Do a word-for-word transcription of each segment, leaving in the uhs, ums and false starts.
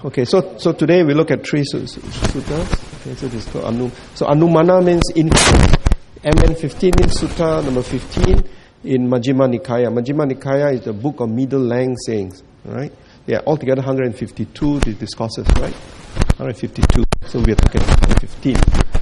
Okay, so so today we look at three su- su- suttas. Okay, so this is called Anu. So Anumana means in. M N fifteen means sutta number fifteen in Majjhima Nikaya. Majjhima Nikaya is a book of middle length sayings. Right? There are altogether one hundred fifty-two discourses, right? one hundred fifty-two. So we are talking about fifteen.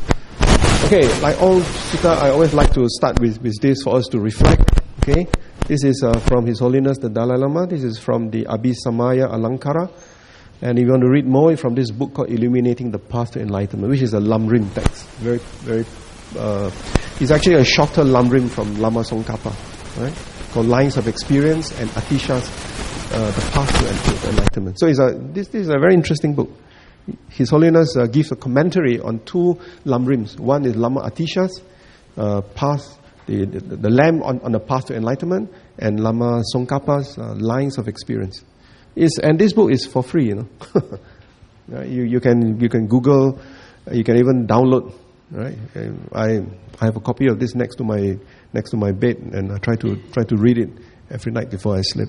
Okay, like all sutta, I always like to start with, with this for us to reflect. Okay, this is uh, from His Holiness the Dalai Lama. This is from the Abhisamaya Alankara. And if you want to read more from this book called Illuminating the Path to Enlightenment, which is a Lamrim text. Very, very, uh, it's actually a shorter Lamrim from Lama Tsongkhapa, right? Called Lines of Experience and Atisha's uh, The Path to Enlightenment. So it's a, this, this is a very interesting book. His Holiness uh, gives a commentary on two Lamrims. One is Lama Atisha's uh, path, the, the, the lamp on, on the path to enlightenment, and Lama Tsongkhapa's uh, Lines of Experience. It's, and this book is for free, you know. Right? You you can you can Google, you can even download. Right? And I I have a copy of this next to my next to my bed, and I try to try to read it every night before I sleep.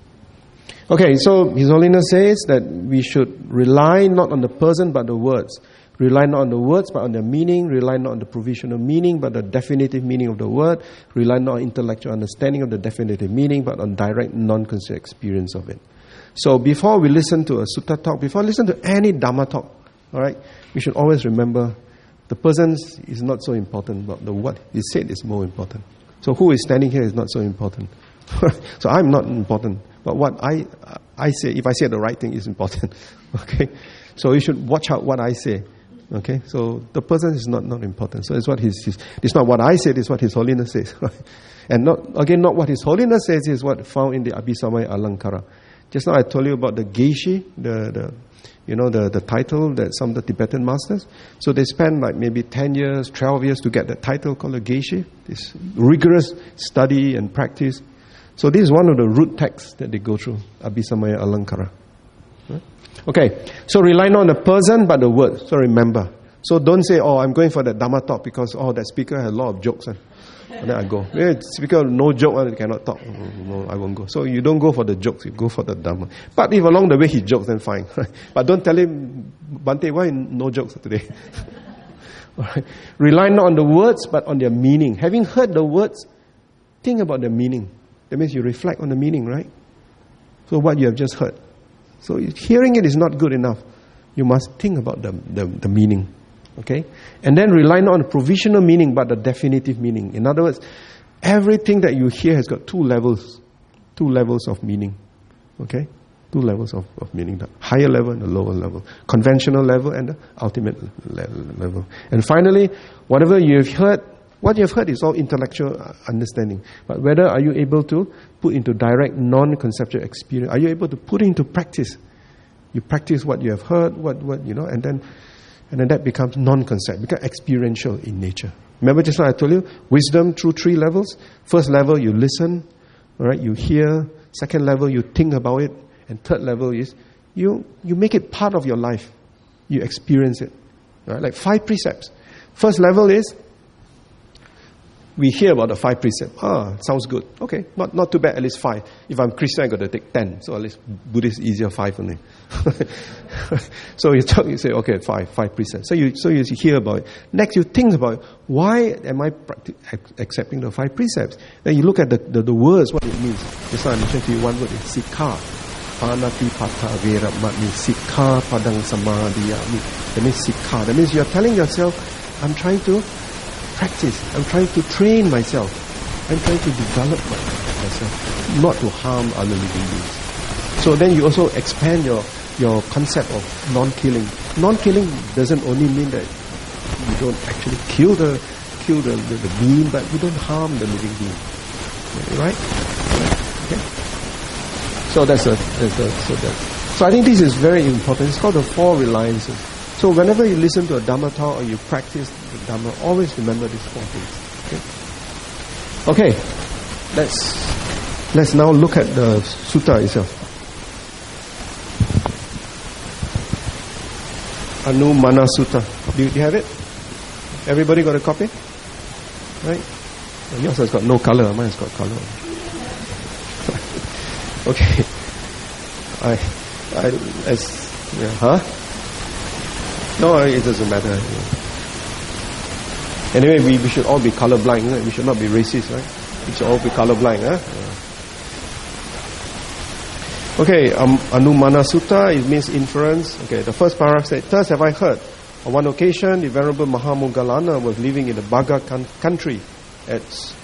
Okay, so His Holiness says that we should rely not on the person but the words. Rely not on the words but on their meaning. Rely not on the provisional meaning but the definitive meaning of the word. Rely not on intellectual understanding of the definitive meaning but on direct non-conscious experience of it. So before we listen to a sutta talk, before we listen to any Dhamma talk, all right, we should always remember the person is not so important, but the what he said is more important. So who is standing here is not so important. So I'm not important, but what I I say, if I say the right thing, is important. Okay, so you should watch out what I say. Okay, so the person is not, not important. So it's what his, his it's not what I said, it's what His Holiness says. And not again, not what His Holiness says is what found in the Abhisamaya Alankara. Just now I told you about the Geshe, the, the you know the, the title that some of the Tibetan masters. So they spend like maybe ten years, twelve years to get the title called a Geshe. This rigorous study and practice. So this is one of the root texts that they go through, Abhisamaya Alankara. Okay, so rely not on the person but the word. So remember. So don't say, oh, I'm going for the Dhamma talk because oh that speaker has a lot of jokes. And, and then I go. Yeah, speaker no joke, I cannot talk. No, I won't go. So you don't go for the jokes, you go for the Dhamma. But if along the way he jokes, then fine. But don't tell him, Bante, why no jokes today? Right. Rely not on the words but on their meaning. Having heard the words, think about the meaning. That means you reflect on the meaning, right? So what you have just heard. So hearing it is not good enough. You must think about the, the, the meaning. Okay? And then rely not on the provisional meaning but the definitive meaning. In other words, everything that you hear has got two levels. Two levels of meaning. Okay? Two levels of, of meaning. The higher level and the lower level. Conventional level and the ultimate level. And finally, whatever you have heard, what you have heard is all intellectual understanding. But whether are you able to put into direct non-conceptual experience? Are you able to put into practice? You practice what you have heard, what, what you know, and then and then that becomes non-concept, becomes experiential in nature. Remember just like I told you, wisdom through three levels. First level, you listen, all right, you hear. Second level, you think about it. And third level is you you make it part of your life. You experience it. Right? Like five precepts. First level is we hear about the five precepts. Ah, sounds good. Okay, not not too bad, at least five. If I'm Christian, I got to take ten. So at least Buddhist easier, five only. So you talk, you say, okay, five, five precepts. So you so you hear about it. Next, you think about it. Why am I practi- accepting the five precepts? Then you look at the, the, the words, what it means. Just now I mentioned to you one word is sikha. Panatipata vera matni sikha padang samadhiyami. That means sikha. That means you're telling yourself, I'm trying to practice. I'm trying to train myself. I'm trying to develop myself, not to harm other living beings. So then you also expand your, your concept of non-killing. Non-killing doesn't only mean that you don't actually kill the kill the, the, the being, but you don't harm the living being. Right? Okay. So that's a, that's a so that. So I think this is very important. It's called the four reliances. So whenever you listen to a Dhamma talk or you practice the Dhamma, always remember these four things. Okay? Okay. Let's let's now look at the sutta itself. Anumana Sutta. Do you, do you have it? Everybody got a copy? Right? Well, yours has got no color. Mine has got color. Okay. I, I, as Yeah. Huh? No, it doesn't matter. Yeah. Anyway, we, we should all be colorblind. Right? We should not be racist, right? We should all be colorblind. Huh? Yeah. Okay, um, Anumana Sutta, it means inference. Okay, the first paragraph says, thus have I heard. On one occasion, the Venerable Mahamoggallana was living in the Bhaga country at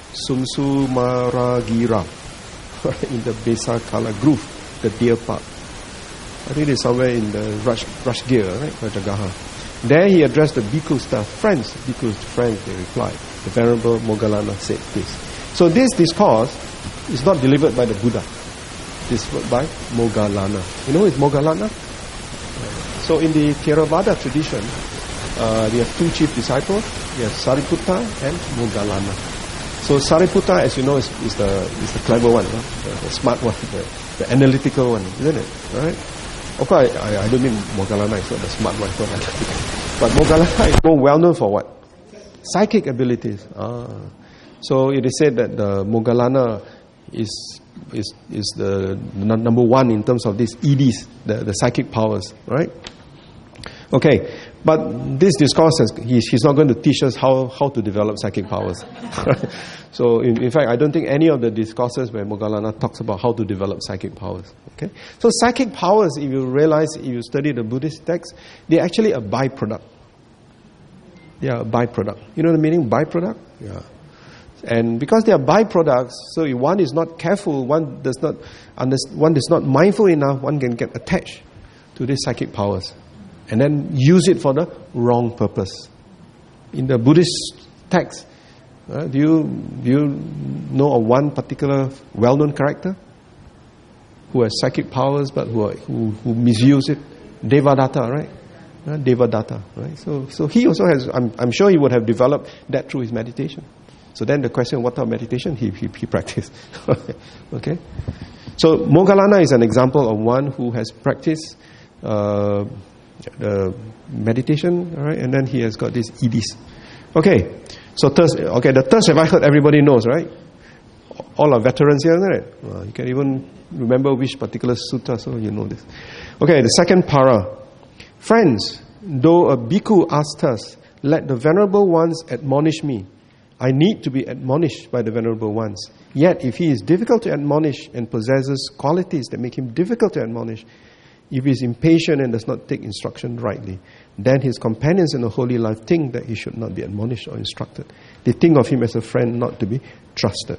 Sumsumaragira, in the Besakala Grove, the deer park. I think it's somewhere in the Rush, Rashgir, right? Rajagaha. There he addressed the bhikkhu staff. Friends, bhikkhus, friends, they replied. The Venerable Moggallana said this. So this discourse is not delivered by the Buddha. It's by Moggallana. You know who is Moggallana? So in the Theravada tradition, uh, we have two chief disciples. We have Sariputta and Moggallana. So Sariputta, as you know, is, is the is the clever one, no? the, the smart one, the, the analytical one, isn't it? Right? Of course, I, I don't mean Moggallana is not the smart one, so but Moggallana is more well known for what? Psychic abilities. Ah. So it is said that the Moggallana is is is the n- number one in terms of these E Ds, the, the psychic powers, right? Okay, but this discourse, has, he's, he's not going to teach us how, how to develop psychic powers. So, in, in fact, I don't think any of the discourses where Moggallana talks about how to develop psychic powers. Okay, so psychic powers, if you realize, if you study the Buddhist texts, they're actually a byproduct. They are a byproduct. You know the meaning byproduct? Yeah. And because they are byproducts, so if one is not careful, one does not understand, one is not mindful enough, one can get attached to these psychic powers and then use it for the wrong purpose. In the Buddhist text, uh, do you do you know of one particular well-known character who has psychic powers but who are, who, who misuse it? Devadatta, right? Uh, Devadatta, right? So so he also has. I'm I'm sure he would have developed that through his meditation. So then the question, what type of meditation he he, he practiced? Okay. So Moggallana is an example of one who has practiced uh, the meditation, all right, and then he has got these E Ds. Okay. So thirst, okay, the thirst have I heard everybody knows, right? All are veterans here, isn't it? Well, you can even remember which particular sutta, so you know this. Okay, the second para. Friends, though a bhikkhu asked us, let the venerable ones admonish me. I need to be admonished by the venerable ones. Yet, if he is difficult to admonish and possesses qualities that make him difficult to admonish, if he is impatient and does not take instruction rightly, then his companions in the holy life think that he should not be admonished or instructed. They think of him as a friend not to be trusted.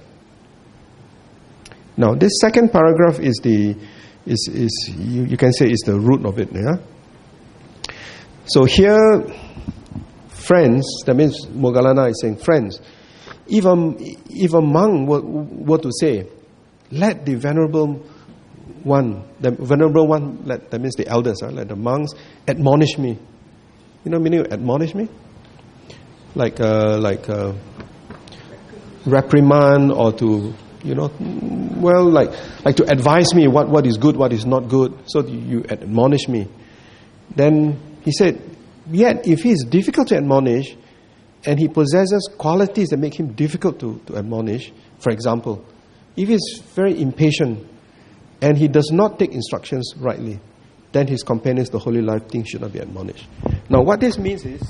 Now, this second paragraph is the is is you, you can say is the root of it. Yeah. So here, friends, that means Moggallana is saying, friends, if a, if a monk were, were to say, let the venerable one, the venerable one, let, that means the elders, huh, let the monks admonish me. You know meaning of admonish me? Like, uh, like uh, reprimand or to, you know, well, like like to advise me what, what is good, what is not good, so you admonish me. Then he said, yet if he is difficult to admonish and he possesses qualities that make him difficult to, to admonish, for example, if he is very impatient and he does not take instructions rightly, then his companions, the holy life, think should not be admonished. Now what this means is,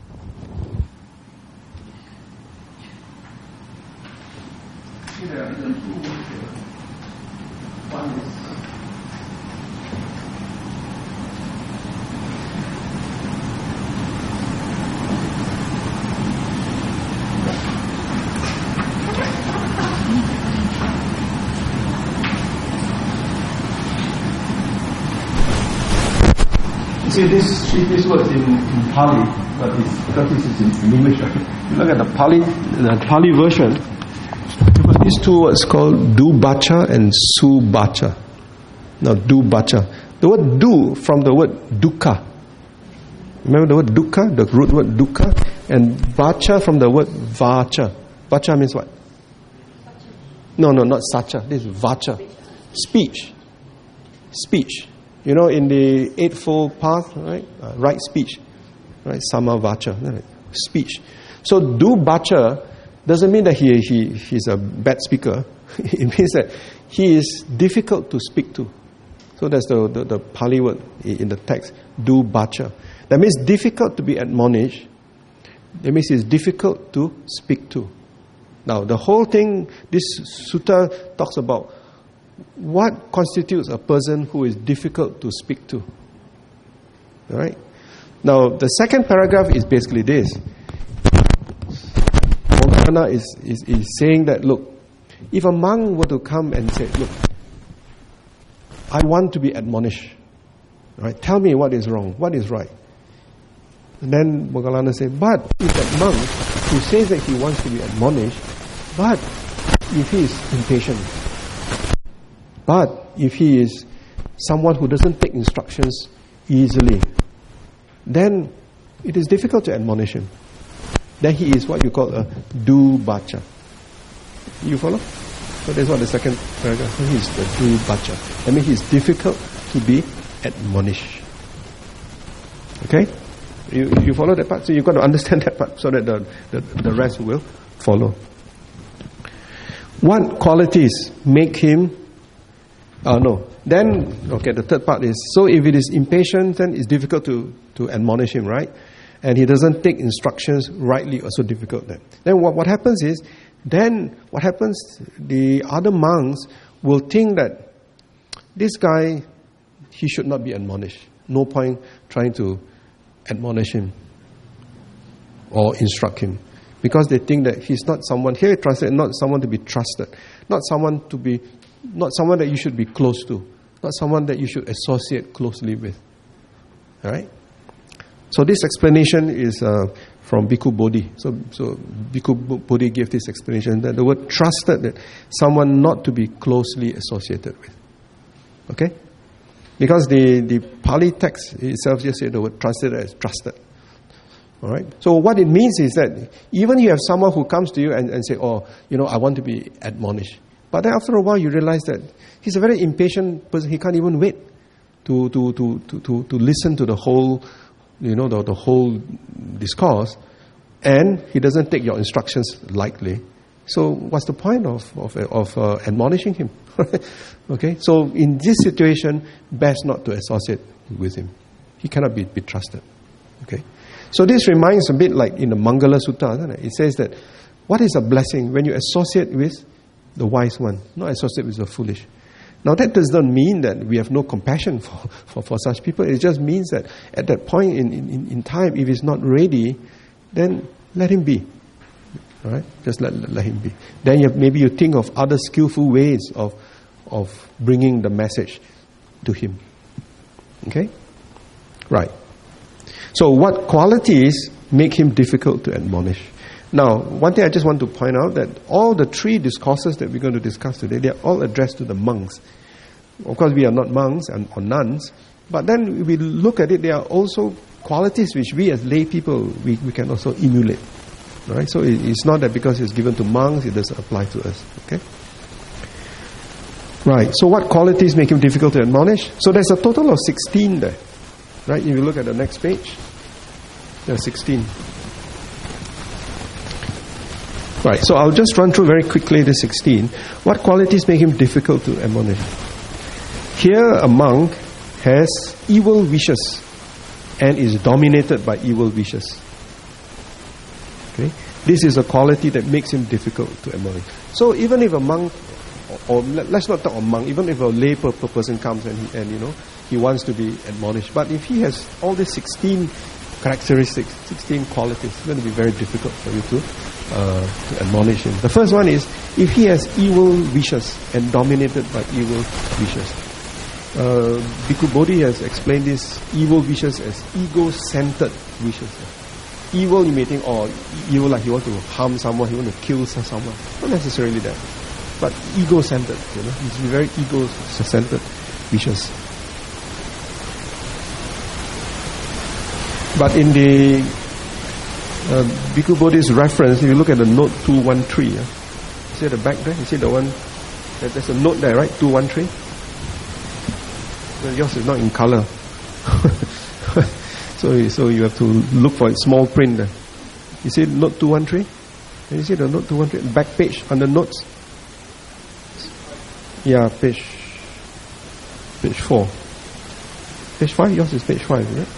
one is see, this this word is in, in Pali, but it's, because this is in, in English. Right? You look at the Pali, the Pali version. These two words called dubacha and subacha. Now, dubacha. The word du from the word dukkha. Remember the word dukkha, the root word dukkha, and bacha from the word vacha. Vacha means what? No, no, not sacha. This is vacha. Speech. Speech. You know, in the Eightfold Path, right? Uh, right speech. Right? Sama vacha. Right? Speech. So, dubacha doesn't mean that he, he he's a bad speaker. It means that he is difficult to speak to. So that's the, the, the Pali word in the text, du bacha. That means difficult to be admonished. That means it's difficult to speak to. Now, the whole thing, this sutta talks about what constitutes a person who is difficult to speak to. All right? Now, the second paragraph is basically this. Moggallana is, is, is saying that, look, if a monk were to come and say, look, I want to be admonished. Right? Tell me what is wrong, what is right. And then Moggallana says, but if that monk who says that he wants to be admonished, but if he is impatient, but if he is someone who doesn't take instructions easily, then it is difficult to admonish him. Then he is what you call a du bacha. You follow? So that's what the second paragraph. He is the du bacha. That means he is difficult to be admonished. Okay? You you follow that part? So you've got to understand that part so that the, the, the rest will follow. What qualities make him uh, no. Then okay, the third part is, so if it is impatient, then it's difficult to, to admonish him, right? And he doesn't take instructions rightly, also difficult then. Then what, what happens is, then what happens, the other monks will think that this guy, he should not be admonished. No point trying to admonish him or instruct him, because they think that he's not someone, here it translates, not someone to be trusted, not someone to be, not someone that you should be close to, not someone that you should associate closely with. All right? So this explanation is uh, from Bhikkhu Bodhi. So, so Bhikkhu Bodhi gave this explanation that the word trusted, that someone not to be closely associated with. Okay? Because the, the Pali text itself just said the word trusted as trusted. All right? So what it means is that even you have someone who comes to you and, and say, oh, you know, I want to be admonished. But then after a while you realize that he's a very impatient person. He can't even wait to to to to to, to listen to the whole, you know, the, the whole discourse, and he doesn't take your instructions lightly. So what's the point of of, of uh, admonishing him? Okay, so in this situation, best not to associate with him. He cannot be, be trusted. Okay, so this reminds a bit like in the Mangala Sutta, isn't it? It says that what is a blessing when you associate with the wise one, not associate with the foolish. Now that does not mean that we have no compassion for, for, for such people. It just means that at that point in, in, in time, if he's not ready, then let him be. All right? Just let, let him be. Then you have, maybe you think of other skillful ways of, of bringing the message to him. Okay? Right. So what qualities make him difficult to admonish? Now, one thing I just want to point out, that all the three discourses that we're going to discuss today, they are all addressed to the monks. Of course, we are not monks and or nuns, but then if we look at it, there are also qualities which we as lay people, we, we can also emulate. Right? So it, it's not that because it's given to monks, it doesn't apply to us. Okay? Right, so what qualities make him difficult to admonish? So there's a total of sixteen there. Right, if you look at the next page, there are sixteen. Right, so I'll just run through very quickly the sixteen. What qualities make him difficult to admonish? Here a monk has evil wishes and is dominated by evil wishes. Okay, this is a quality that makes him difficult to admonish. So even if a monk, or, or let's not talk a monk, even if a lay person comes and he, and you know he wants to be admonished, but if he has all these sixteen characteristics, sixteen qualities, it's going to be very difficult for you to Uh, to admonish him. The first one is, if he has evil wishes and dominated by evil wishes. Uh, Bhikkhu Bodhi has explained these evil wishes as ego-centered wishes. Evil, you may think, oh, evil like he wants to harm someone, he wants to kill someone. Not necessarily that. But ego-centered, you know, it's very ego-centered wishes. But in the Uh, Bhikkhu Bodhi's reference, if you look at the note two one three, uh, you see at the back there, you see the one, there's a note there, right? two one three. Well, yours is not in color. so, so you have to look for a small print there. You see note two one three? Can you see the note two one three? Back page, under notes. Yeah, page. Page four. Page five? Yours is page five, isn't it?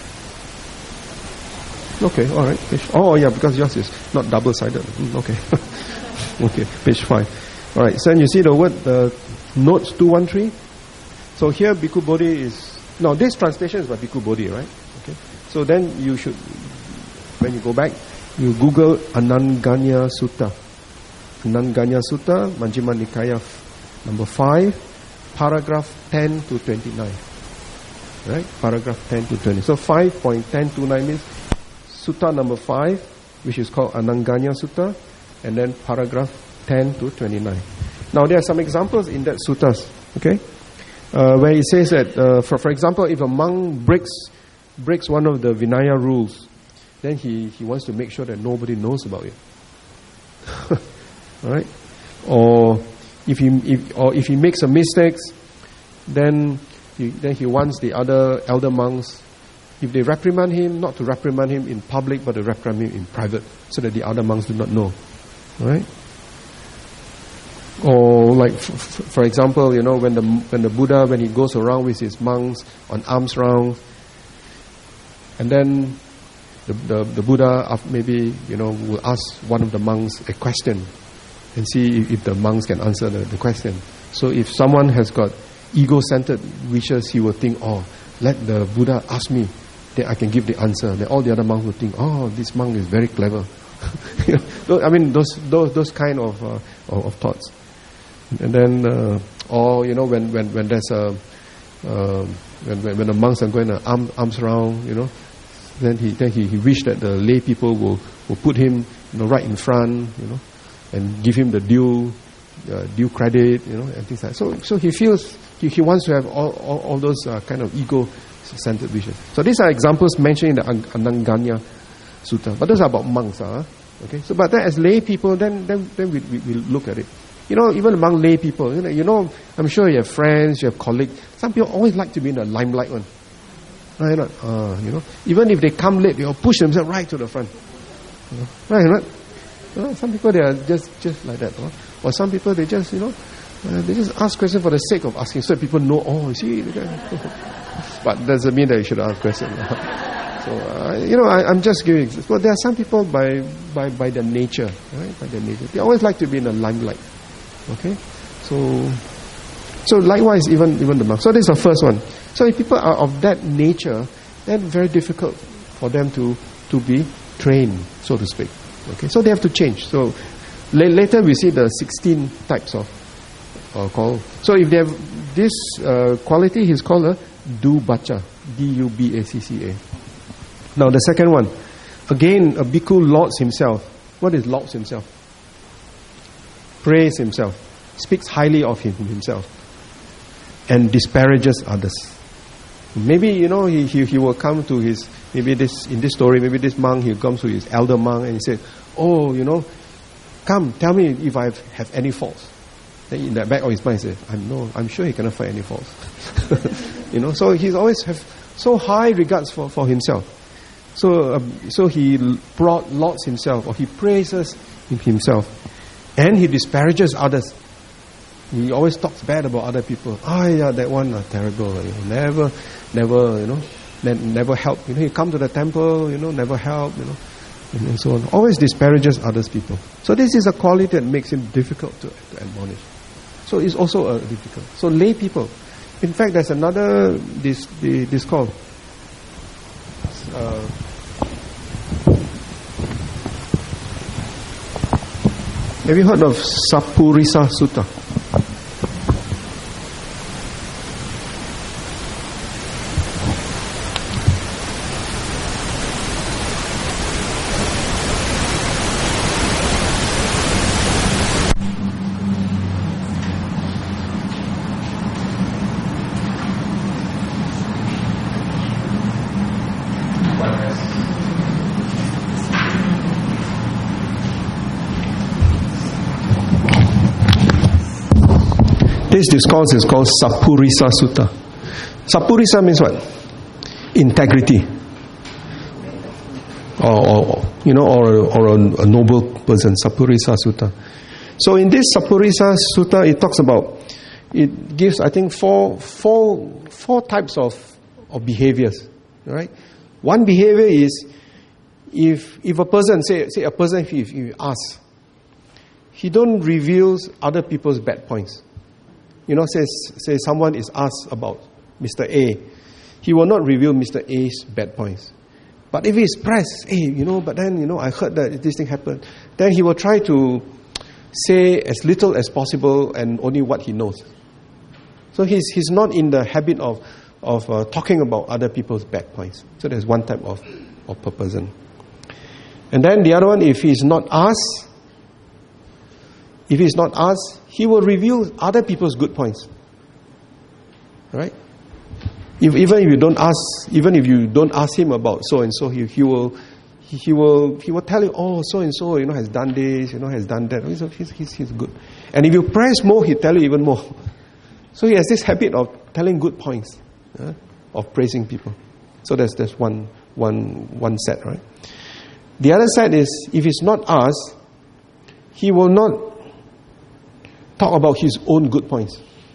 Okay, alright. Oh, yeah, because yours is not double-sided. Mm, okay. Okay, page five. Alright, so you see the word, the notes two one three? So here, Bhikkhu Bodhi is... Now, this translation is by Bhikkhu Bodhi, right? Okay. So then you should, when you go back, you Google Anandaganya Sutta. Anandaganya Sutta, Majjhima Nikaya, number five, paragraph ten to twenty-nine. Right? Paragraph ten to twenty. So five point ten two nine means Sutta number five, which is called Anandaganya Sutta, and then paragraph ten to twenty-nine. Now there are some examples in that suttas, okay? Uh, where it says that, uh, for, for example, if a monk breaks breaks one of the Vinaya rules, then he, he wants to make sure that nobody knows about it. Alright? Or if he if or if he makes a mistake, then he, then he wants the other elder monks, if they reprimand him, not to reprimand him in public, but to reprimand him in private, so that the other monks do not know. Right? Or like, f- f- for example, you know, when the when the Buddha, when he goes around with his monks on alms round, and then the, the the Buddha maybe, you know, will ask one of the monks a question, and see if, if the monks can answer the, the question. So if someone has got ego-centered wishes, he will think, oh, let the Buddha ask me, then I can give the answer. Then all the other monks will think, oh, this monk is very clever. You know, I mean, those those those kind of uh, of, of thoughts. And then, uh, or you know, when when when there's a uh, when, when when the monks are going to arm, arms round, you know, then he then he, he wished that the lay people will will put him, you know, right in front, you know, and give him the due uh, due credit, you know, and things like that. So so he feels he, he wants to have all all, all those uh, kind of ego-centered wishes. So these are examples mentioned in the Anandaganya Sutta. But those are about monks, uh, okay. So but then as lay people, then then then we, we we look at it. You know, even among lay people, you know, you know, I'm sure you have friends, you have colleagues. Some people always like to be in the limelight one. Right? Not, uh, you know, even if they come late, they will push themselves right to the front. You know? Right? Not. You know, some people they are just just like that. Huh? Or some people they just, you know, uh, they just ask questions for the sake of asking, so people know. Oh, you see, but doesn't mean that you should ask questions. So uh, you know, I, I'm just giving. Well, there are some people by by by their nature, right? By their nature, they always like to be in the limelight. Okay, so so likewise, even even the monks. So this is the first one. So if people are of that nature, then very difficult for them to to be trained, so to speak. Okay, so they have to change. So la- later we see the sixteen types of uh, call. So if they have this uh, quality, he's called a Dubacha, D U B A C C A. Now the second one, again, a bhikkhu lauds himself. What is lauds himself? Praise himself, speaks highly of him himself, and disparages others. Maybe, you know, he, he he will come to his, maybe this, in this story, maybe this monk, he comes to his elder monk and he says, oh, you know, come, tell me if I have any faults. Then in the back of his mind he says, I'm no, I'm sure he cannot find any faults. You know, so he's always have so high regards for, for himself. So um, so he brought lauds himself, or he praises himself. And he disparages others. He always talks bad about other people. Ah, oh, yeah, that one uh, terrible. You know, never, never, you know, ne- never help. You know, he come to the temple, you know, never help. You know, and, and so on. Always disparages others people. So this is a quality that makes him difficult to, to admonish. So it's also uh, difficult. So lay people. In fact, there's another this the, this called. Uh, Have you heard of Sapurisa Sutta? This discourse is called Sapurisa Sutta. Sapurisa means what? Integrity. Or, or you know, or, or a, a noble person. Sapurisa Sutta. So in this Sapurisa Sutta, it talks about, it gives, I think, four, four, four types of, of behaviors. All right? One behavior is, if if a person, say, say a person, if, if you ask, he don't reveal other people's bad points. You know, say, say someone is asked about Mister A, he will not reveal Mister A's bad points. But if he's pressed, hey, you know, but then, you know, I heard that this thing happened, then he will try to say as little as possible and only what he knows. So he's he's not in the habit of of uh, talking about other people's bad points. So there's one type of, of per person. And then the other one, if he's not asked, if he's not asked, he will reveal other people's good points. Right? If, even if you don't ask, even if you don't ask him about so and so, he he will he, he will he will tell you, oh, so and so, you know, has done this, you know, has done that. He's he's he's, he's good. And if you press more, he'll tell you even more. So he has this habit of telling good points, uh, of praising people. So that's that's one one one set, right? The other side is, if he's not asked, he will not talk about his own good points.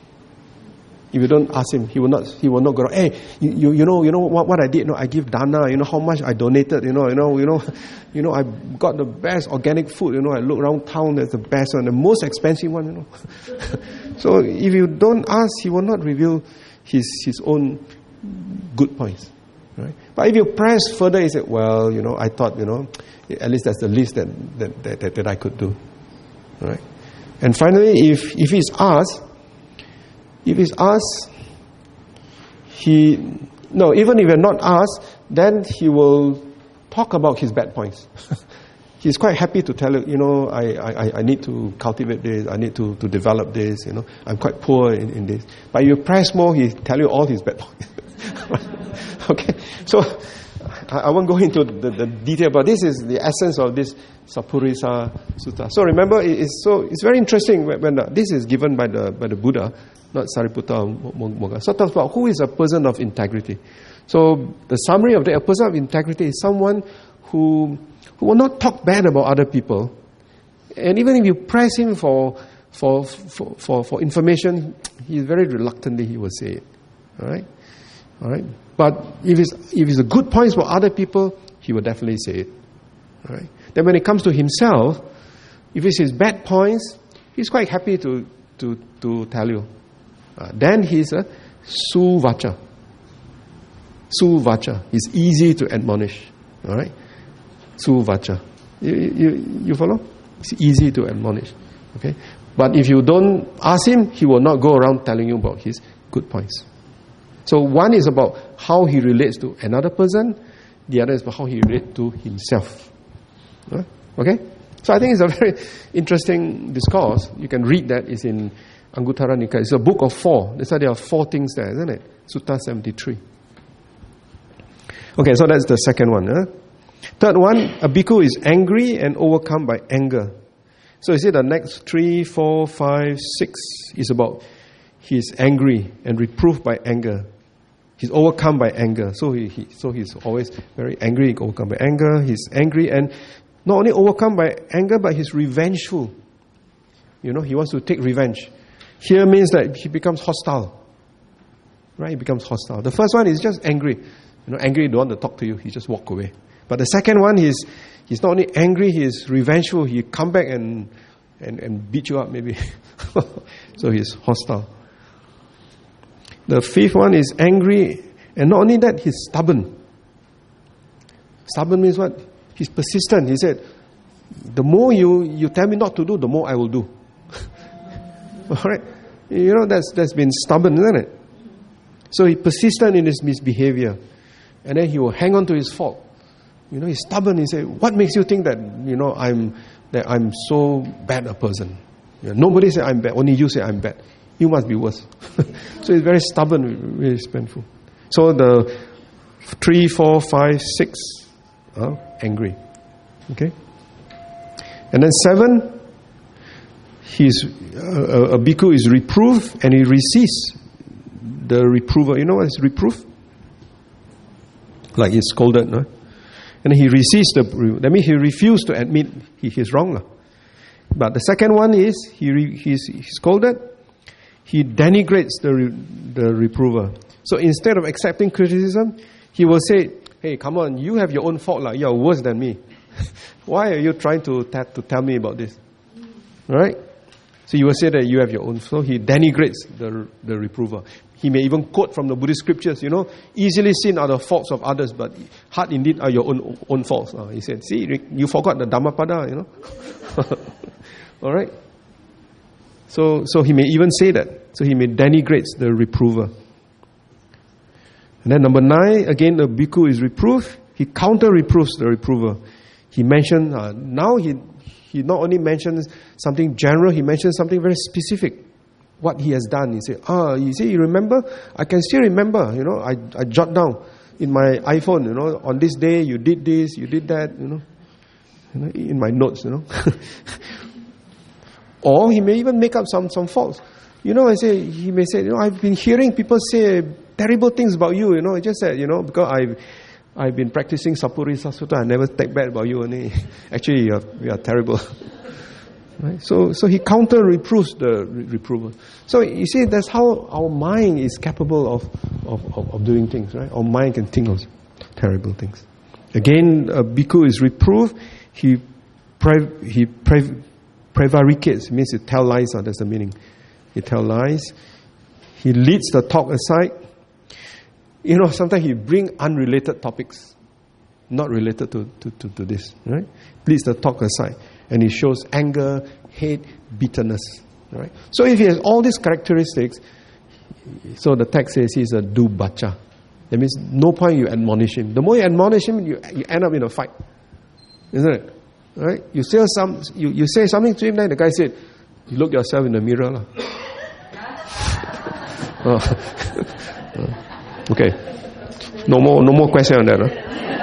If you don't ask him, he will not. He will not go. Hey, you, you, you know, you know what, what I did. You know, I give dana. You know how much I donated. You know, you know, you know, you know. I got the best organic food. You know, I look around town. That's the best one, the most expensive one. You know. So if you don't ask, he will not reveal his his own good points, right? But if you press further, he said, well, you know, I thought, you know, at least that's the least that that that, that, that I could do, right? And finally, if if he's asked. If he's asked, he, no, even if you're not asked, then he will talk about his bad points. He's quite happy to tell you, you know, I, I, I need to cultivate this, I need to, to develop this, you know, I'm quite poor in, in this. But if you press more, he'll tell you all his bad points. Okay, so I, I won't go into the, the detail, but this is the essence of this Sappurisa Sutta. So remember, it is so it's very interesting when, when uh, this is given by the by the Buddha, not Sariputta or Mogga. So it talks about who is a person of integrity. So the summary of that, a person of integrity is someone who who will not talk bad about other people, and even if you press him for for for for, for information, he very reluctantly he will say it. All right, all right. But if it's if it's a good points for other people, he will definitely say it. All right. Then when it comes to himself, if it's his bad points, he's quite happy to to to tell you. Uh, then he's a suvacha. Suvacha. He's easy to admonish. All right. Suvacha. You, you you follow? It's easy to admonish. Okay. But if you don't ask him, he will not go around telling you about his good points. So one is about how he relates to another person. The other is about how he relates to himself. Uh, okay. So I think it's a very interesting discourse. You can read that. It's in Anguttara Nikaya. It's a book of four. That's why there are four things there, isn't it? Sutta seventy-three. Okay, so that's the second one. Huh? Third one, a bhikkhu is angry and overcome by anger. So you see the next three, four, five, six is about he's angry and reproved by anger. He's overcome by anger. So he, he so he's always very angry, overcome by anger. He's angry and not only overcome by anger, but he's revengeful. You know, he wants to take revenge. Here means that he becomes hostile. Right? He becomes hostile. The first one is just angry. You know, angry, don't want to talk to you. He just walk away. But the second one, he's he's not only angry, he's revengeful. He come back and and, and beat you up maybe. So he's hostile. The fifth one is angry, and not only that, he's stubborn. Stubborn means what? He's persistent. He said, the more you, you tell me not to do, the more I will do. All right? You know, that's that's been stubborn, isn't it? So he's persistent in his misbehavior. And then he will hang on to his fault. You know, he's stubborn. He says, what makes you think that, you know, I'm that I'm so bad a person? You know, nobody say I'm bad. Only you say I'm bad. You must be worse. So he's very stubborn, very spiteful. So the three, four, five, six, uh, angry. Okay? And then seven, he's uh, a bhikkhu is reproved and he resists the reprover. You know what is reproof? Like he's scolded, no? And he resists the. That means he refused to admit he is wrong, lah. But the second one is he re, he's, he's scolded. he denigrates the re- the reprover. So instead of accepting criticism, he will say, "Hey, come on, you have your own fault, like you're worse than me. Why are you trying to ta- to tell me about this?" Right? So you will say that you have your own. So he denigrates the the reprover. He may even quote from the Buddhist scriptures, you know, easily seen are the faults of others, but hard indeed are your own own faults. Uh, he said, see, you forgot the Dhammapada, you know. All right. So, so he may even say that. So he may denigrate the reprover. And then number nine, again, the bhikkhu is reproved. He counter-reproves the reprover. He mentioned, uh, now he he not only mentions something general, he mentions something very specific. What he has done. He said, ah, you see, you remember? I can still remember, you know, I, I jot down in my iPhone, you know, on this day you did this, you did that, you know, you know in my notes, you know. Or he may even make up some, some faults. You know, I say, he may say, you know, I've been hearing people say terrible things about you, you know, I just said, you know, because I've, I've been practicing Sappurisa Sutta, I never take bad about you, and actually you are, you are terrible. Right? So, so he counter reproves the re- reprover. So you see, that's how our mind is capable of, of, of, of doing things, right? Our mind can think of terrible things. Again, a bhikkhu is reproved. He pre- he pre- prevaricates, means he tell lies. Uh, that's the meaning. He tell lies. He leads the talk aside. You know, sometimes he bring unrelated topics, not related to, to, to, to this, right? Leads the talk aside. And he shows anger, hate, bitterness. Right? So if he has all these characteristics, so the text says he's a dubacha. That means no point you admonish him. The more you admonish him, you, you end up in a fight. Isn't it? Right? You say some, you, you say something to him, then the guy said, you look yourself in the mirror. Lah. oh. Okay. No more, no more question on that. Huh?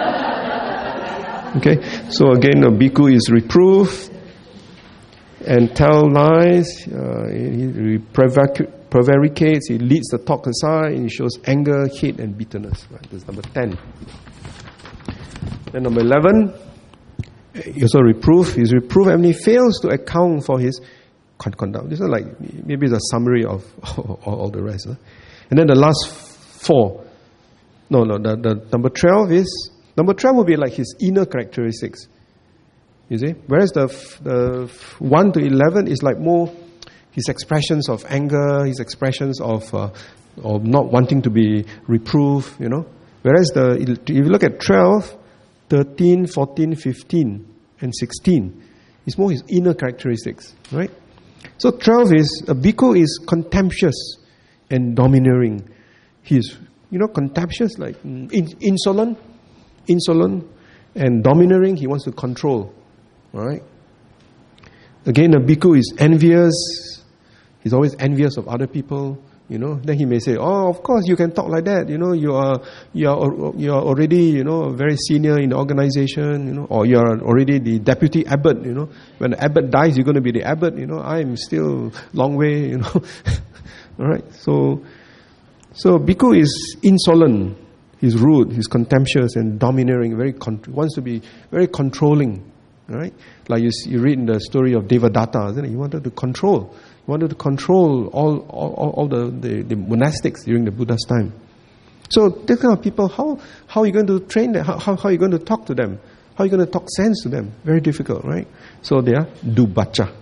Okay, so again, the bhikkhu is reproved and tell lies. Uh, he he prevaric- prevaricates. He leads the talk aside. And he shows anger, hate, and bitterness. Right, that's number ten. Then number eleven, he also reproved. He's reproved, and he fails to account for his conduct. This is like maybe it's a summary of all, all the rest. Huh? And then the last four. No, no. The, the number twelve is. Number twelve will be like his inner characteristics. You see? Whereas the the one to eleven is like more his expressions of anger, his expressions of uh, of not wanting to be reproved, you know. Whereas the if you look at twelve, thirteen, fourteen, fifteen, and sixteen, it's more his inner characteristics, right? So twelve is, a bhikkhu is contemptuous and domineering. He is, you know, contemptuous, like in, insolent. Insolent and domineering, he wants to control. Alright? Again, a bhikkhu is envious. He's always envious of other people. You know, then he may say, "Oh, of course you can talk like that. You know, you are you are you are already, you know, very senior in the organization. You know, or you are already the deputy abbot. You know, when the abbot dies, you're going to be the abbot. You know, I'm still long way. You know, all right. So, so bhikkhu is insolent. He's rude, he's contemptuous and domineering, very con- wants to be very controlling, right? Like you, you read in the story of Devadatta, isn't it? He wanted to control, he wanted to control all all, all the, the, the monastics during the Buddha's time. So this kind of people, how how are you going to train them? How, how, how are you going to talk to them? How are you going to talk sense to them? Very difficult, right? So they are dubacha.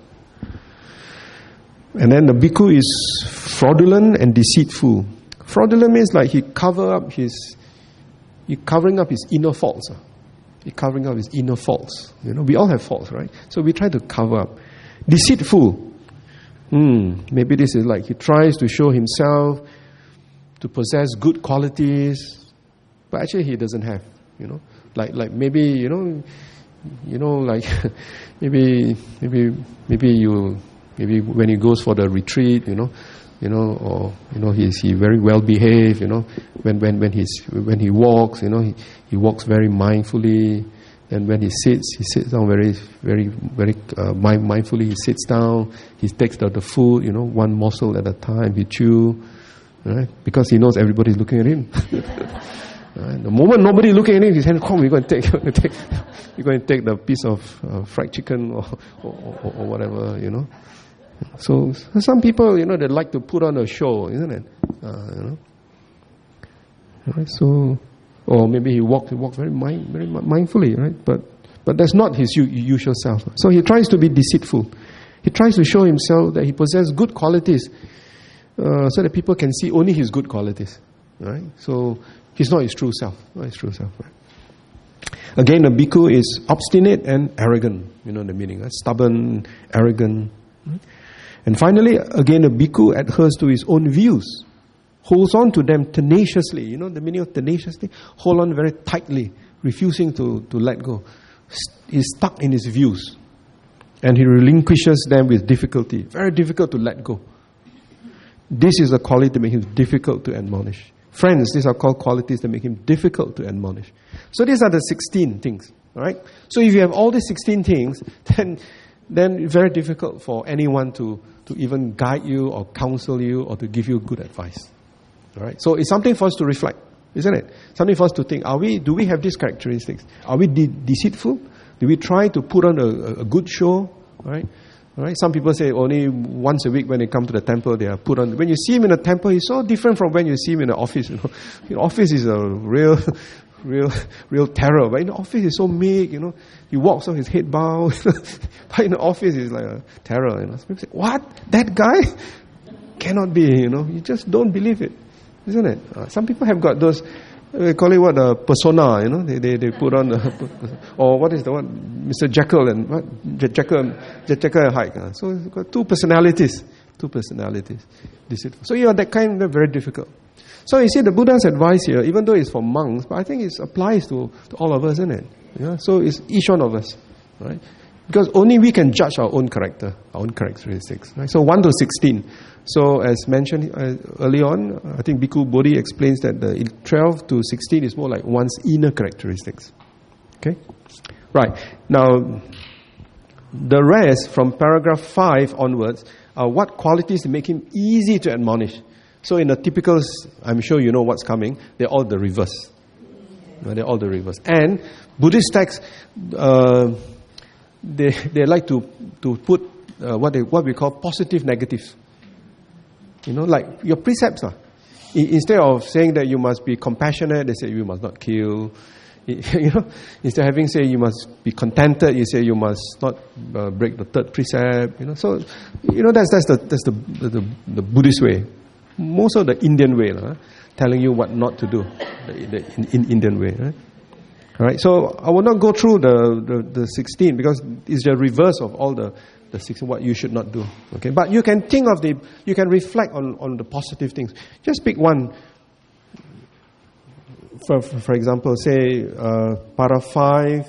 And then the bhikkhu is fraudulent and deceitful. Fraudulent means like he cover up his He covering up his inner faults. He covering up his inner faults. You know, we all have faults, right? So we try to cover up. Deceitful. Hmm. Maybe this is like he tries to show himself to possess good qualities, but actually he doesn't have. You know, like like maybe you know, you know, like maybe maybe maybe you maybe when he goes for the retreat, you know. You know, or you know, he's he very well behaved. You know, when when when he's when he walks, you know, he, he walks very mindfully. And when he sits, he sits down very very very uh, mind, mindfully. He sits down. He takes the, the food, you know, one morsel at a time. He chew, right? Because he knows everybody's looking at him. Right? The moment nobody looking at him, his hand, come, you're going to take, you're going to take, you're going to take the piece of uh, fried chicken or or, or or whatever, you know. So some people, you know, they like to put on a show, isn't it? Uh, you know. Right, so, or maybe he walked, he walked very mind, very mindfully, right? But but that's not his u- usual self. So he tries to be deceitful. He tries to show himself that he possesses good qualities, uh, so that people can see only his good qualities, right? So he's not his true self, not his true self. Right? Again, a bhikkhu is obstinate and arrogant. You know the meaning, right? Stubborn, arrogant. Right? And finally, again, a bhikkhu adheres to his own views. Holds on to them tenaciously. You know the meaning of tenaciously? Hold on very tightly, refusing to, to let go. He's stuck in his views. And he relinquishes them with difficulty. Very difficult to let go. This is a quality that makes him difficult to admonish. Friends, these are called qualities that make him difficult to admonish. So these are the sixteen things. Alright? So if you have all these sixteen things, then then it's very difficult for anyone to, to even guide you or counsel you or to give you good advice. All right, so it's something for us to reflect, isn't it? Something for us to think: Are we? Do we have these characteristics? Are we de- deceitful? Do we try to put on a, a good show? All right, all right. Some people say only once a week when they come to the temple they are put on. When you see him in the temple, he's so different from when you see him in the office. You know, in the office is a real, real, real terror. But in the office he's so meek. You know, he walks on his head bowed. But in the office he's like a terror. You know, so people say, "What? That guy? Cannot be." You know, you just don't believe it. Isn't it? Uh, some people have got those, they call it what, a uh, persona, you know, they they, they put on, uh, or what is the one, Mister Jekyll and what, Jekyll, Jekyll and Hyde. Uh. So you've got two personalities, two personalities. So you are that kind, very difficult. So you see the Buddha's advice here, even though it's for monks, but I think it applies to, to all of us, isn't it? Yeah? So it's each one of us, right? Because only we can judge our own character, our own characteristics. Right? So one to sixteen. So as mentioned uh, early on, I think Bhikkhu Bodhi explains that the twelve to sixteen is more like one's inner characteristics. Okay? Right. Now, the rest from paragraph five onwards are what qualities make him easy to admonish. So in a typical, I'm sure you know what's coming, they're all the reverse. They're all the reverse. And Buddhist texts, uh, they they like to to put uh, what they what we call positive negatives. You know, like your precepts are. Instead of saying that you must be compassionate, they say you must not kill. You know, instead of having say you must be contented, you say you must not uh, break the third precept. You know, so you know that's that's the that's the the, the Buddhist way. Most of the Indian way, huh? Telling you what not to do. The, the in, in Indian way, right? All right. So I will not go through the, the, the sixteen because it's the reverse of all the the sixteen what you should not do. Okay, but you can think of the you can reflect on, on the positive things. Just pick one. For for, for example, say uh, para five.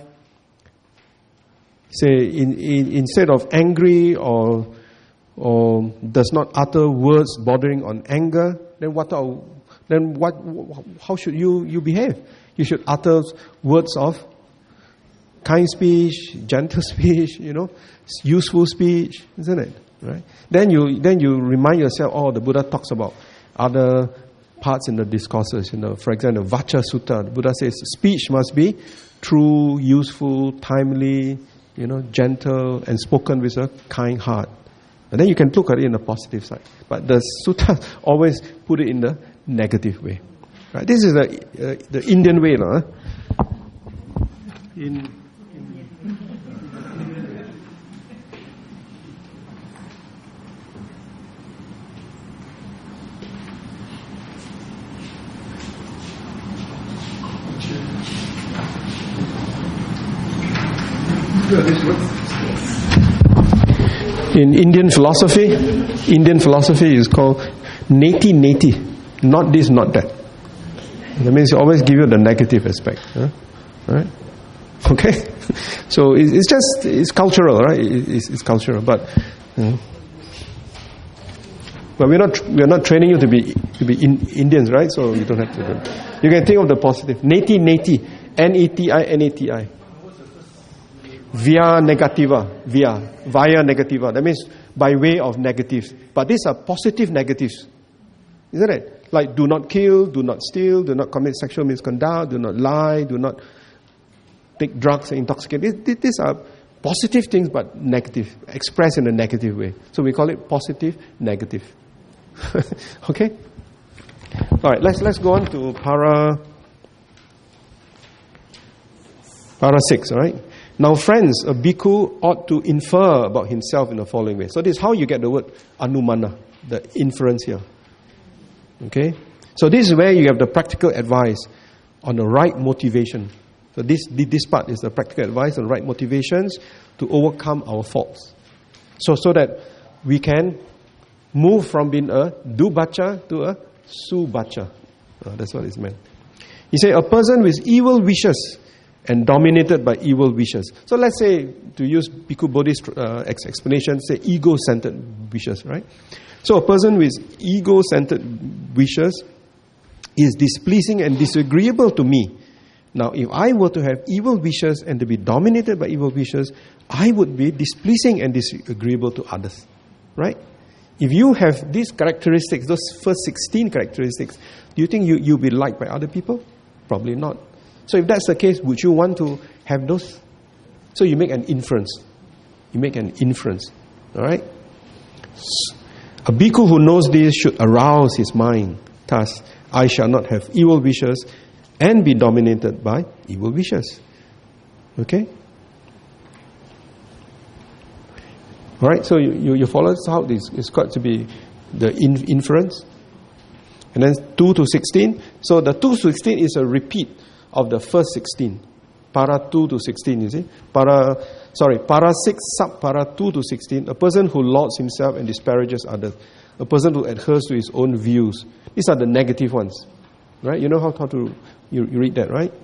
Say in, in instead of angry or or does not utter words bordering on anger, then what are, then what how should you, you behave? You should utter words of kind speech, gentle speech, you know, useful speech, isn't it? Right? Then you then you remind yourself, oh, the Buddha talks about other parts in the discourses. You know, for example, the Vacca Sutta, the Buddha says speech must be true, useful, timely, you know, gentle, and spoken with a kind heart. And then you can look at it in the positive side. But the sutta always put it in the negative way. Right? This is the uh, the Indian way, lah. In, in In Indian philosophy, Indian philosophy is called neti neti, not this, not that. That means you always give you the negative aspect, huh? Right? Okay, so it's, it's just it's cultural, right? It's, it's cultural, but you know, but we're not we're not training you to be to be in, Indians, right? So you don't have to do it. You can think of the positive. Neti neti, N E T I N A T I. Via negativa, via, via negativa. That means by way of negatives. But these are positive negatives. Isn't it? Like do not kill, do not steal, do not commit sexual misconduct, do not lie, do not take drugs and intoxicate. These are positive things but negative, expressed in a negative way. So we call it positive, negative. Okay? All right, let's let's go on to para para six, all right? Now, friends, a bhikkhu ought to infer about himself in the following way. So this is how you get the word anumana, the inference here. Okay? So this is where you have the practical advice on the right motivation. So this this part is the practical advice on right motivations to overcome our faults. So so that we can move from being a do-bacha to a su-bacha. Uh, that's what it's meant. He said, a person with evil wishes and dominated by evil wishes. So let's say, to use Bhikkhu Bodhi's uh, explanation, say ego-centered wishes, right? So a person with ego-centered wishes is displeasing and disagreeable to me. Now, if I were to have evil wishes and to be dominated by evil wishes, I would be displeasing and disagreeable to others, right? If you have these characteristics, those first sixteen characteristics, do you think you, you'll be liked by other people? Probably not. So if that's the case, would you want to have those? So you make an inference. You make an inference. All right? A bhikkhu who knows this should arouse his mind. Thus, I shall not have evil wishes and be dominated by evil wishes. Okay? All right, so you, you, you follow this out. It's, it's got to be the in, inference. And then two to sixteen. So the two to sixteen is a repeat of the first sixteen. Para two to sixteen, you see. Para, sorry, para six, sub para two to sixteen. A person who lauds himself and disparages others. A person who adheres to his own views. These are the negative ones. Right? You know how, how to you, you read that, right?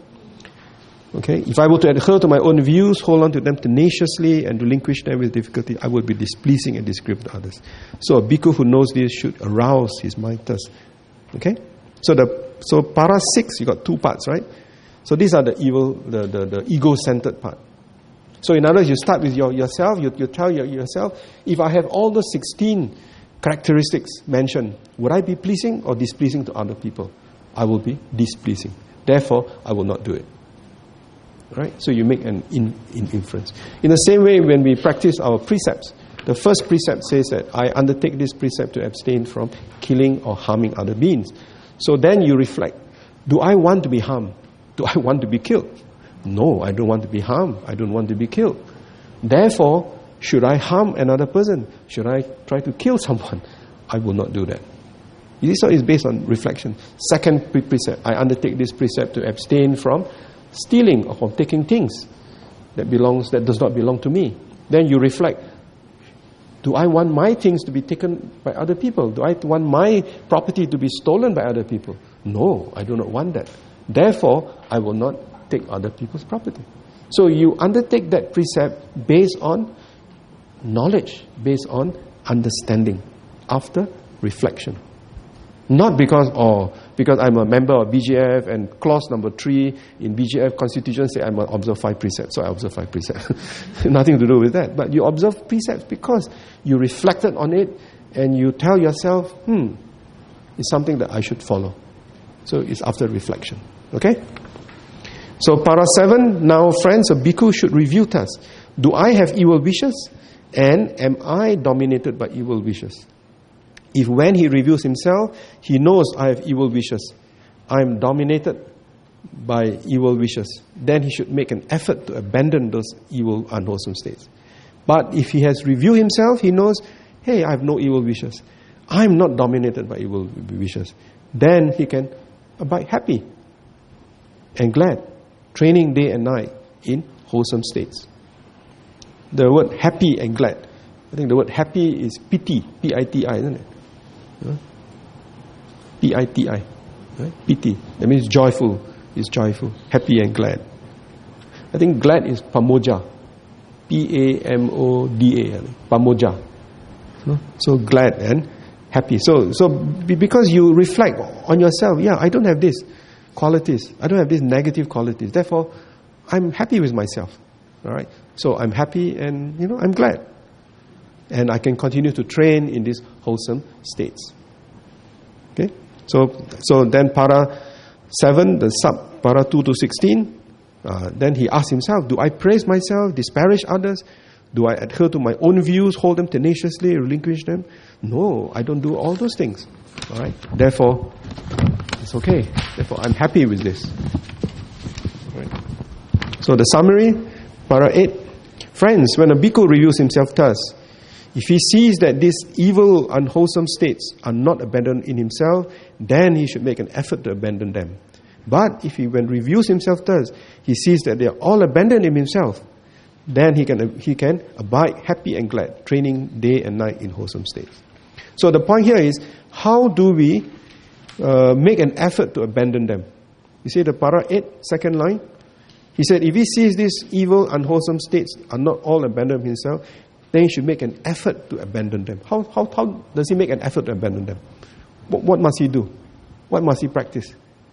Okay. If I were to adhere to my own views, hold on to them tenaciously and relinquish them with difficulty, I would be displeasing and disagreeable to others. So a bhikkhu who knows this should arouse his mind thus. Okay? So the so para six, you got two parts, right? So these are the evil, the, the, the ego-centered part. So in other words, you start with your, yourself, you, you tell your, yourself, if I have all those sixteen characteristics mentioned, would I be pleasing or displeasing to other people? I will be displeasing. Therefore, I will not do it. Right? So you make an in, in inference. In the same way, when we practice our precepts, the first precept says that I undertake this precept to abstain from killing or harming other beings. So then you reflect, do I want to be harmed? Do I want to be killed? No, I don't want to be harmed. I don't want to be killed. Therefore, should I harm another person? Should I try to kill someone? I will not do that. This is based on reflection. Second precept, I undertake this precept to abstain from stealing or from taking things that belongs that does not belong to me. Then you reflect, do I want my things to be taken by other people? Do I want my property to be stolen by other people? No, I do not want that. Therefore, I will not take other people's property. So you undertake that precept based on knowledge, based on understanding, after reflection. Not because, oh, because I'm a member of B G F and clause number three in B G F constitution say I must observe five precepts, so I observe five precepts. Nothing to do with that. But you observe precepts because you reflected on it and you tell yourself, hmm, it's something that I should follow. So it's after reflection. Okay? So para seven, now friends, a bhikkhu should review thus. Do I have evil wishes? And am I dominated by evil wishes? If when he reviews himself, he knows I have evil wishes, I am dominated by evil wishes, then he should make an effort to abandon those evil, unwholesome states. But if he has reviewed himself, he knows, hey, I have no evil wishes. I am not dominated by evil wishes. Then he can abide happy and glad, training day and night in wholesome states. The word happy and glad, I think the word happy is piti, P I T I, isn't it? P I T I, right? Piti. That means joyful. It's joyful, happy and glad. I think glad is pamoja, P A M O D A, pamoja. So glad and happy. So, so because you reflect on yourself, yeah, I don't have these qualities. I don't have these negative qualities. Therefore, I'm happy with myself. All right. So I'm happy and you know I'm glad. And I can continue to train in these wholesome states. Okay? So so then para seven, the sub para two to sixteen, Uh, then he asks himself, do I praise myself, disparage others? Do I adhere to my own views, hold them tenaciously, relinquish them? No, I don't do all those things. All right. Therefore, it's okay. Therefore, I'm happy with this. All right. So the summary, para eight. Friends, when a bhikkhu reviews himself thus, if he sees that these evil, unwholesome states are not abandoned in himself, then he should make an effort to abandon them. But if he, when reviews himself thus, he sees that they are all abandoned in himself, then he can he can abide happy and glad, training day and night in wholesome states. So the point here is, how do we uh, make an effort to abandon them? You see the para eight, second line? He said, if he sees these evil, unwholesome states are not all abandoned in himself, then he should make an effort to abandon them. How, how, how does he make an effort to abandon them? What, what must he do? What must he practice?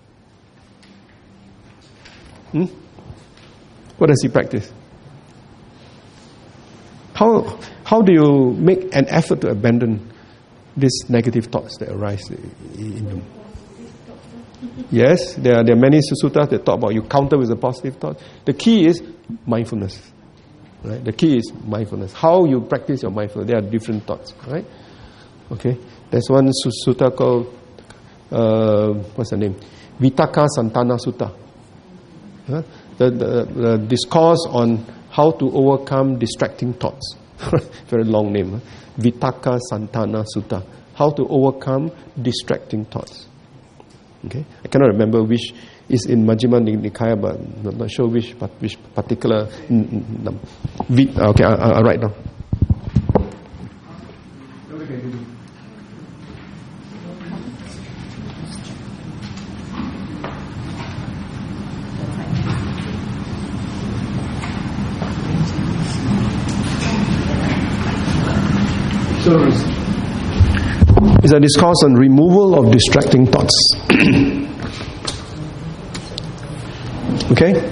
Hmm? What does he practice? How, how do you make an effort to abandon these negative thoughts that arise in them? Yes, there are, there are many suttas that talk about you counter with the positive thought. The key is mindfulness. Right? The key is mindfulness. How you practice your mindfulness. There are different thoughts. Right? Okay. There's one sutta called, uh, what's the name? Vitakka Santana Sutta. Huh? The, the, the discourse on how to overcome distracting thoughts. Very long name. Huh? Vitakka Santana Sutta. How to overcome distracting thoughts. Okay, I cannot remember which is in Majjhima Nikaya, but I'm not sure which which particular. Okay, I, I write down. So, it's a discourse on removal of distracting thoughts. Okay?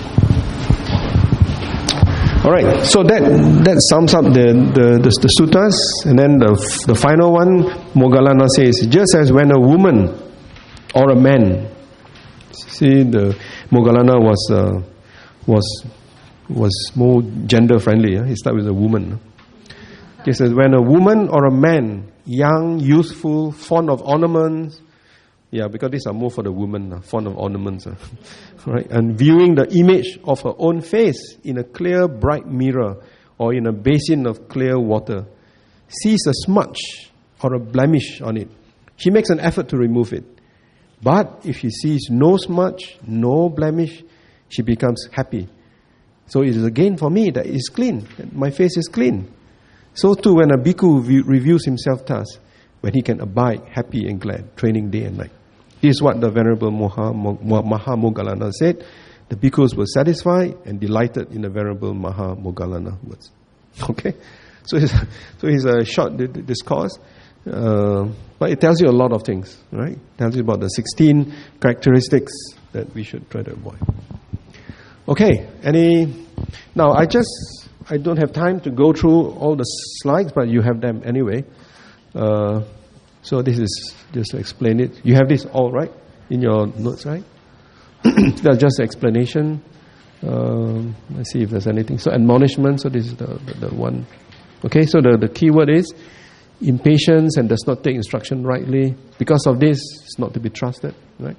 Alright, so that that sums up the, the, the, the suttas. And then the, the final one, Moggallana says, just as when a woman or a man, see, the Moggallana was uh, was was more gender friendly. Huh? He started with a woman. He says, when a woman or a man, young, youthful, fond of ornaments, yeah, because these are more for the woman, uh, fond of ornaments, uh, right? And viewing the image of her own face in a clear, bright mirror or in a basin of clear water, sees a smudge or a blemish on it, she makes an effort to remove it. But if she sees no smudge, no blemish, she becomes happy. So it is a gain for me that it's clean, that my face is clean. So too, when a bhikkhu view, reviews himself thus, when he can abide happy and glad, training day and night. This is what the Venerable Maha, Maha Moggallana said. The bhikkhus were satisfied and delighted in the Venerable Maha Moggallana words. Okay? So it's, so it's a short discourse, uh, but it tells you a lot of things, right? It tells you about the sixteen characteristics that we should try to avoid. Okay, any... Now, I just... I don't have time to go through all the slides, but you have them anyway. Uh, so this is just to explain it. You have this all right in your notes, right? That's just an explanation. Um, let's see if there's anything. So admonishment. So this is the, the, the one. Okay. So the, the key word is impatience and does not take instruction rightly. Because of this, it's not to be trusted. Right.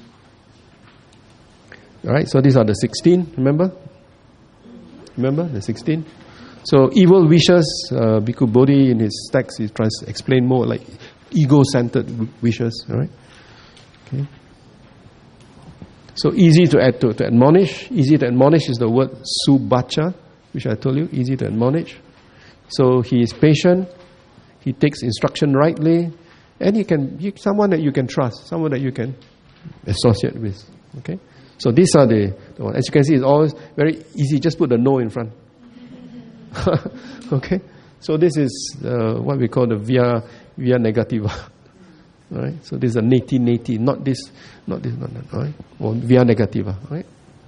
All right. So these are the sixteen. Remember. Remember the sixteen? So evil wishes, uh, Bhikkhu Bodhi in his text, he tries to explain more like ego-centered wishes, right? Okay. So easy to add to, to admonish. Easy to admonish is the word subhacha, which I told you, easy to admonish. So he is patient, he takes instruction rightly, and he can he, someone that you can trust, someone that you can associate with. Okay? So these are the, the ones. As you can see, it's always very easy. Just put the no in front. Okay? So this is uh, what we call the via via negativa. Right? So this is a neti neti, not this, not this, not that. Right? Or via negativa. Right?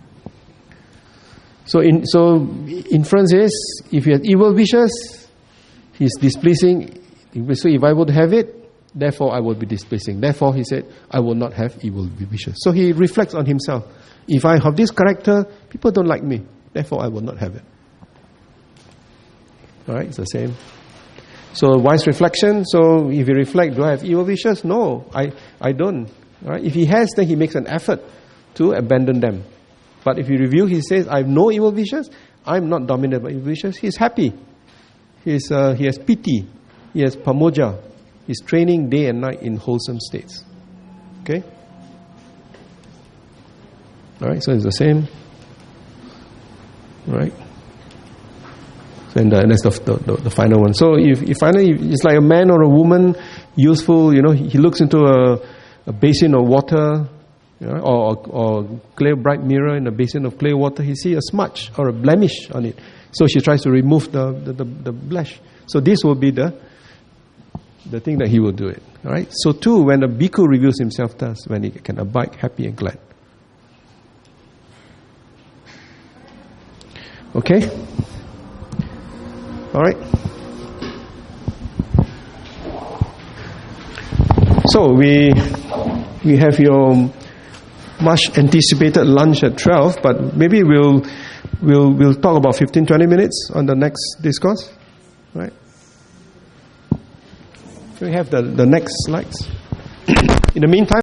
So in so inference is, if you have evil wishes, he's displeasing. So if I would have it, Therefore, I will be displeasing. Therefore, he said, I will not have evil wishes. So he reflects on himself. If I have this character, people don't like me. Therefore, I will not have it. All right, it's the same. So wise reflection. So if you reflect, do I have evil wishes? No, I, I don't. All right? If he has, then he makes an effort to abandon them. But if you review, he says, I have no evil wishes. I'm not dominated by evil wishes. He's happy. He's, uh, he has piti. He has pamoja. He's training day and night in wholesome states. Okay? All right, so it's the same. All right? And uh, that's the, the, the final one. So if, if finally it's like a man or a woman, useful, you know, he, he looks into a, a basin of water, you know, or, or clear bright mirror in a basin of clear water, he sees a smudge or a blemish on it. So she tries to remove the, the, the, the blemish. So this will be the the thing that he will do it. All right. So too, when a bhikkhu reveals himself thus, when he can abide happy and glad. Okay. All right. So we we have your much anticipated lunch at twelve, but maybe we'll we'll we'll talk about fifteen to twenty minutes on the next discourse. Right? Can we have the, the next slides? In the meantime,